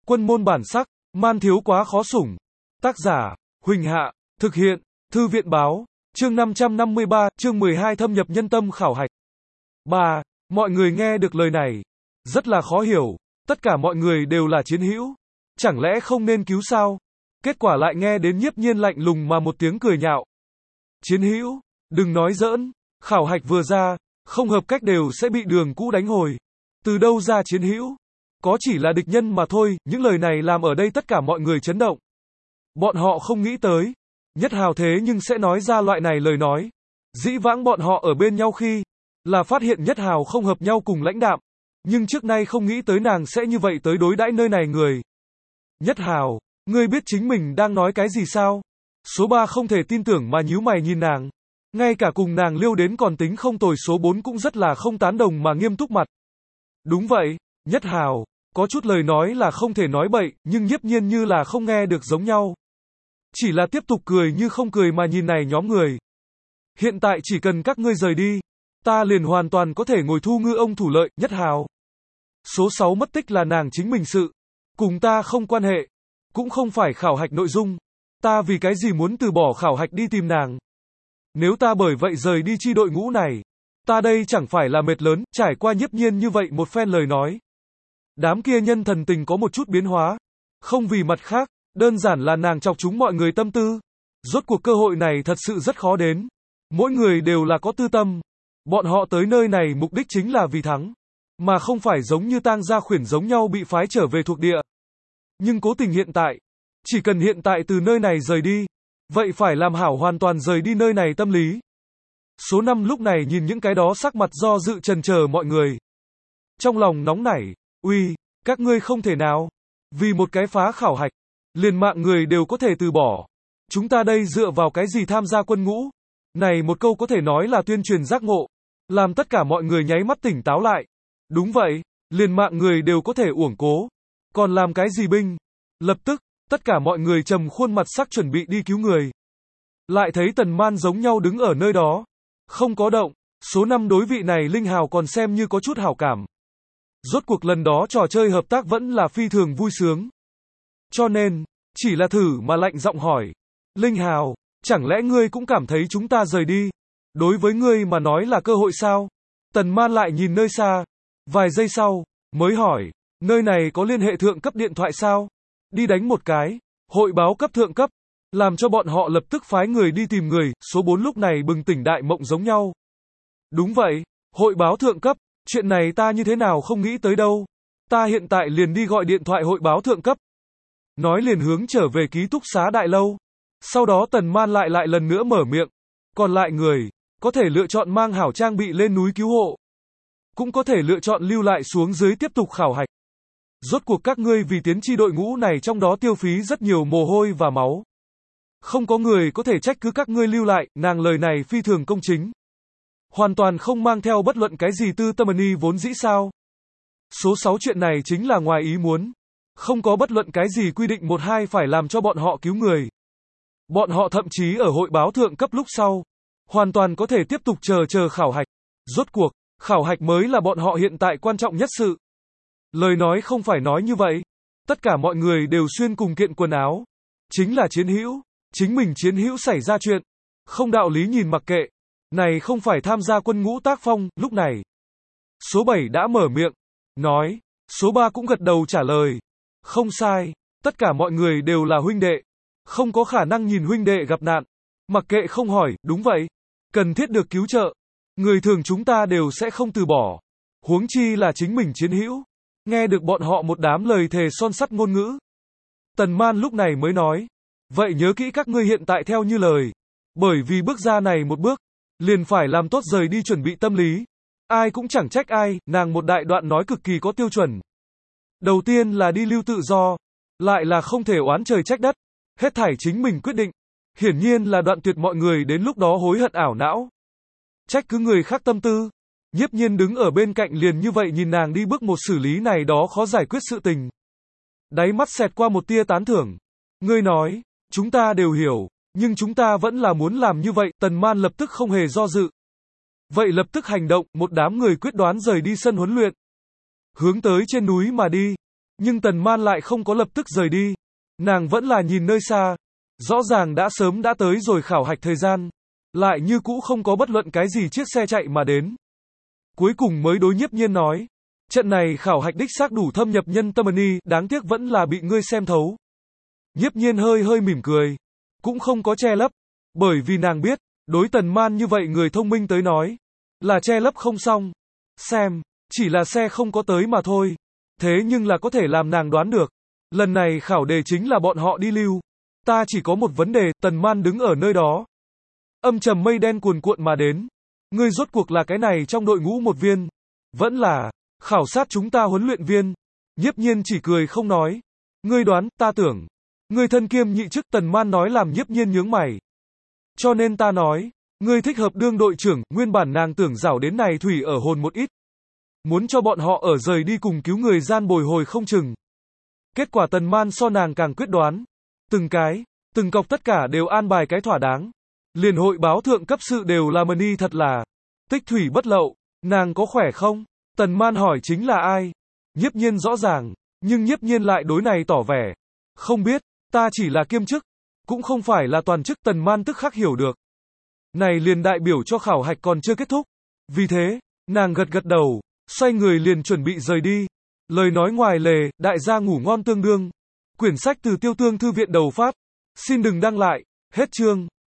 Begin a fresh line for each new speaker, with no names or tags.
Quân môn bản sắc, man thiếu quá khó sủng. Tác giả, Huỳnh Hạ, thực hiện, Thư viện báo, chương 553, chương 12 thâm nhập nhân tâm khảo hạch. 3. Mọi người nghe được lời này, rất là khó hiểu, tất cả mọi người đều là chiến hữu, chẳng lẽ không nên cứu sao? Kết quả lại nghe đến Nhiếp Nhiên lạnh lùng mà một tiếng cười nhạo. Chiến hữu, đừng nói giỡn, khảo hạch vừa ra, không hợp cách đều sẽ bị đường cũ đánh hồi. Từ đâu ra chiến hữu? Có chỉ là địch nhân mà thôi, những lời này làm ở đây tất cả mọi người chấn động. Bọn họ không nghĩ tới, Nhất Hào thế nhưng sẽ nói ra loại này lời nói. Dĩ vãng bọn họ ở bên nhau khi, là phát hiện Nhất Hào không hợp nhau cùng lãnh đạm, nhưng trước nay không nghĩ tới nàng sẽ như vậy tới đối đãi nơi này người. Nhất Hào, ngươi biết chính mình đang nói cái gì sao? Số 3 không thể tin tưởng mà nhíu mày nhìn nàng. Ngay cả cùng nàng liêu đến còn tính không tồi số 4 cũng rất là không tán đồng mà nghiêm túc mặt. Đúng vậy, Nhất Hào, có chút lời nói là không thể nói bậy, nhưng Nhiếp Nhiên như là không nghe được giống nhau. Chỉ là tiếp tục cười như không cười mà nhìn này nhóm người. Hiện tại chỉ cần các ngươi rời đi, ta liền hoàn toàn có thể ngồi thu ngư ông thủ lợi. Nhất Hào. Số 6 mất tích là nàng chính mình sự. Cùng ta không quan hệ. Cũng không phải khảo hạch nội dung. Ta vì cái gì muốn từ bỏ khảo hạch đi tìm nàng. Nếu ta bởi vậy rời đi chi đội ngũ này, ta đây chẳng phải là mệt lớn. Trải qua Nhiếp Nhiên như vậy một phen lời nói, đám kia nhân thần tình có một chút biến hóa. Không vì mặt khác, đơn giản là nàng chọc chúng mọi người tâm tư. Rốt cuộc cơ hội này thật sự rất khó đến. Mỗi người đều là có tư tâm. Bọn họ tới nơi này mục đích chính là vì thắng, mà không phải giống như tang gia khuyển giống nhau bị phái trở về thuộc địa. Nhưng cố tình hiện tại, chỉ cần hiện tại từ nơi này rời đi, vậy phải làm hảo hoàn toàn rời đi nơi này tâm lý. Số 5 lúc này nhìn những cái đó sắc mặt do dự chần chờ mọi người. Trong lòng nóng nảy, uy, các ngươi không thể nào. Vì một cái phá khảo hạch, liền mạng người đều có thể từ bỏ. Chúng ta đây dựa vào cái gì tham gia quân ngũ? Này một câu có thể nói là tuyên truyền giác ngộ, làm tất cả mọi người nháy mắt tỉnh táo lại. Đúng vậy, liền mạng người đều có thể uổng cố. Còn làm cái gì binh? Lập tức, tất cả mọi người trầm khuôn mặt sắc chuẩn bị đi cứu người. Lại thấy Tần Man giống nhau đứng ở nơi đó, không có động. Số 5 đối vị này Linh Hào còn xem như có chút hảo cảm. Rốt cuộc lần đó trò chơi hợp tác vẫn là phi thường vui sướng. Cho nên, chỉ là thử mà lạnh giọng hỏi. Linh Hào, chẳng lẽ ngươi cũng cảm thấy chúng ta rời đi? Đối với ngươi mà nói là cơ hội sao? Tần Man lại nhìn nơi xa. Vài giây sau, mới hỏi. Nơi này có liên hệ thượng cấp điện thoại sao? Đi đánh một cái. Hội báo cấp thượng cấp. Làm cho bọn họ lập tức phái người đi tìm người. Số 4 lúc này bừng tỉnh đại mộng giống nhau. Đúng vậy, hội báo thượng cấp. Chuyện này ta như thế nào không nghĩ tới đâu. Ta hiện tại liền đi gọi điện thoại hội báo thượng cấp. Nói liền hướng trở về ký túc xá đại lâu. Sau đó Tần Man lại lần nữa mở miệng. Còn lại người, có thể lựa chọn mang hảo trang bị lên núi cứu hộ. Cũng có thể lựa chọn lưu lại xuống dưới tiếp tục khảo hạch. Rốt cuộc các ngươi vì tiến chi đội ngũ này trong đó tiêu phí rất nhiều mồ hôi và máu. Không có người có thể trách cứ các ngươi lưu lại, nàng lời này phi thường công chính. Hoàn toàn không mang theo bất luận cái gì tư tâm y vốn dĩ sao. Số 6 chuyện này chính là ngoài ý muốn. Không có bất luận cái gì quy định 1-2 phải làm cho bọn họ cứu người. Bọn họ thậm chí ở hội báo thượng cấp lúc sau, hoàn toàn có thể tiếp tục chờ khảo hạch. Rốt cuộc, khảo hạch mới là bọn họ hiện tại quan trọng nhất sự. Lời nói không phải nói như vậy. Tất cả mọi người đều xuyên cùng kiện quần áo. Chính là chiến hữu. Chính mình chiến hữu xảy ra chuyện. Không đạo lý nhìn mặc kệ. Này không phải tham gia quân ngũ tác phong. Lúc này, số 7 đã mở miệng. Nói. Số 3 cũng gật đầu trả lời. Không sai. Tất cả mọi người đều là huynh đệ. Không có khả năng nhìn huynh đệ gặp nạn. Mặc kệ không hỏi. Đúng vậy. Cần thiết được cứu trợ. Người thường chúng ta đều sẽ không từ bỏ. Huống chi là chính mình chiến hữu. Nghe được bọn họ một đám lời thề son sắt ngôn ngữ. Tần Man lúc này mới nói. Vậy nhớ kỹ các ngươi hiện tại theo như lời. Bởi vì bước ra này một bước, liền phải làm tốt rời đi chuẩn bị tâm lý. Ai cũng chẳng trách ai, nàng một đại đoạn nói cực kỳ có tiêu chuẩn. Đầu tiên là đi lưu tự do. Lại là không thể oán trời trách đất. Hết thảy chính mình quyết định. Hiển nhiên là đoạn tuyệt mọi người đến lúc đó hối hận ảo não. Trách cứ người khác tâm tư. Nhiếp Nhiên đứng ở bên cạnh liền như vậy nhìn nàng đi bước một xử lý này đó khó giải quyết sự tình. Đáy mắt xẹt qua một tia tán thưởng. Ngươi nói, chúng ta đều hiểu, nhưng chúng ta vẫn là muốn làm như vậy. Tần Man lập tức không hề do dự. Vậy lập tức hành động, một đám người quyết đoán rời đi sân huấn luyện. Hướng tới trên núi mà đi. Nhưng Tần Man lại không có lập tức rời đi. Nàng vẫn là nhìn nơi xa. Rõ ràng đã sớm đã tới rồi khảo hạch thời gian. Lại như cũ không có bất luận cái gì chiếc xe chạy mà đến. Cuối cùng mới đối Nhiếp Nhiên nói. Trận này khảo hạch đích xác đủ thâm nhập nhân tâm ni, đáng tiếc vẫn là bị ngươi xem thấu. Nhiếp Nhiên hơi hơi mỉm cười. Cũng không có che lấp. Bởi vì nàng biết, đối Tần Man như vậy người thông minh tới nói. Là che lấp không xong. Xem, chỉ là xe không có tới mà thôi. Thế nhưng là có thể làm nàng đoán được. Lần này khảo đề chính là bọn họ đi lưu. Ta chỉ có một vấn đề, Tần Man đứng ở nơi đó. Âm trầm mây đen cuồn cuộn mà đến. Ngươi rốt cuộc là cái này trong đội ngũ một viên. Vẫn là, khảo sát chúng ta huấn luyện viên. Nhiếp Nhiên chỉ cười không nói. Ngươi đoán, ta tưởng. Ngươi thân kiêm nhị chức, Tần Man nói làm Nhiếp Nhiên nhướng mày. Cho nên ta nói, ngươi thích hợp đương đội trưởng, nguyên bản nàng tưởng rảo đến này thủy ở hồn một ít. Muốn cho bọn họ ở rời đi cùng cứu người gian bồi hồi không chừng. Kết quả Tần Man so nàng càng quyết đoán. Từng cọc tất cả đều an bài cái thỏa đáng. Liền hội báo thượng cấp sự đều là money thật là. Tích thủy bất lậu, nàng có khỏe không? Tần Man hỏi chính là ai? Nhiếp Nhiên rõ ràng, nhưng Nhiếp Nhiên lại đối này tỏ vẻ. Không biết, ta chỉ là kiêm chức, cũng không phải là toàn chức. Tần Man tức khắc hiểu được. Này liền đại biểu cho khảo hạch còn chưa kết thúc. Vì thế, nàng gật gật đầu, xoay người liền chuẩn bị rời đi. Lời nói ngoài lề, đại gia ngủ ngon tương đương. Quyển sách từ Tiêu Tương Thư viện đầu phát. Xin đừng đăng lại, hết chương.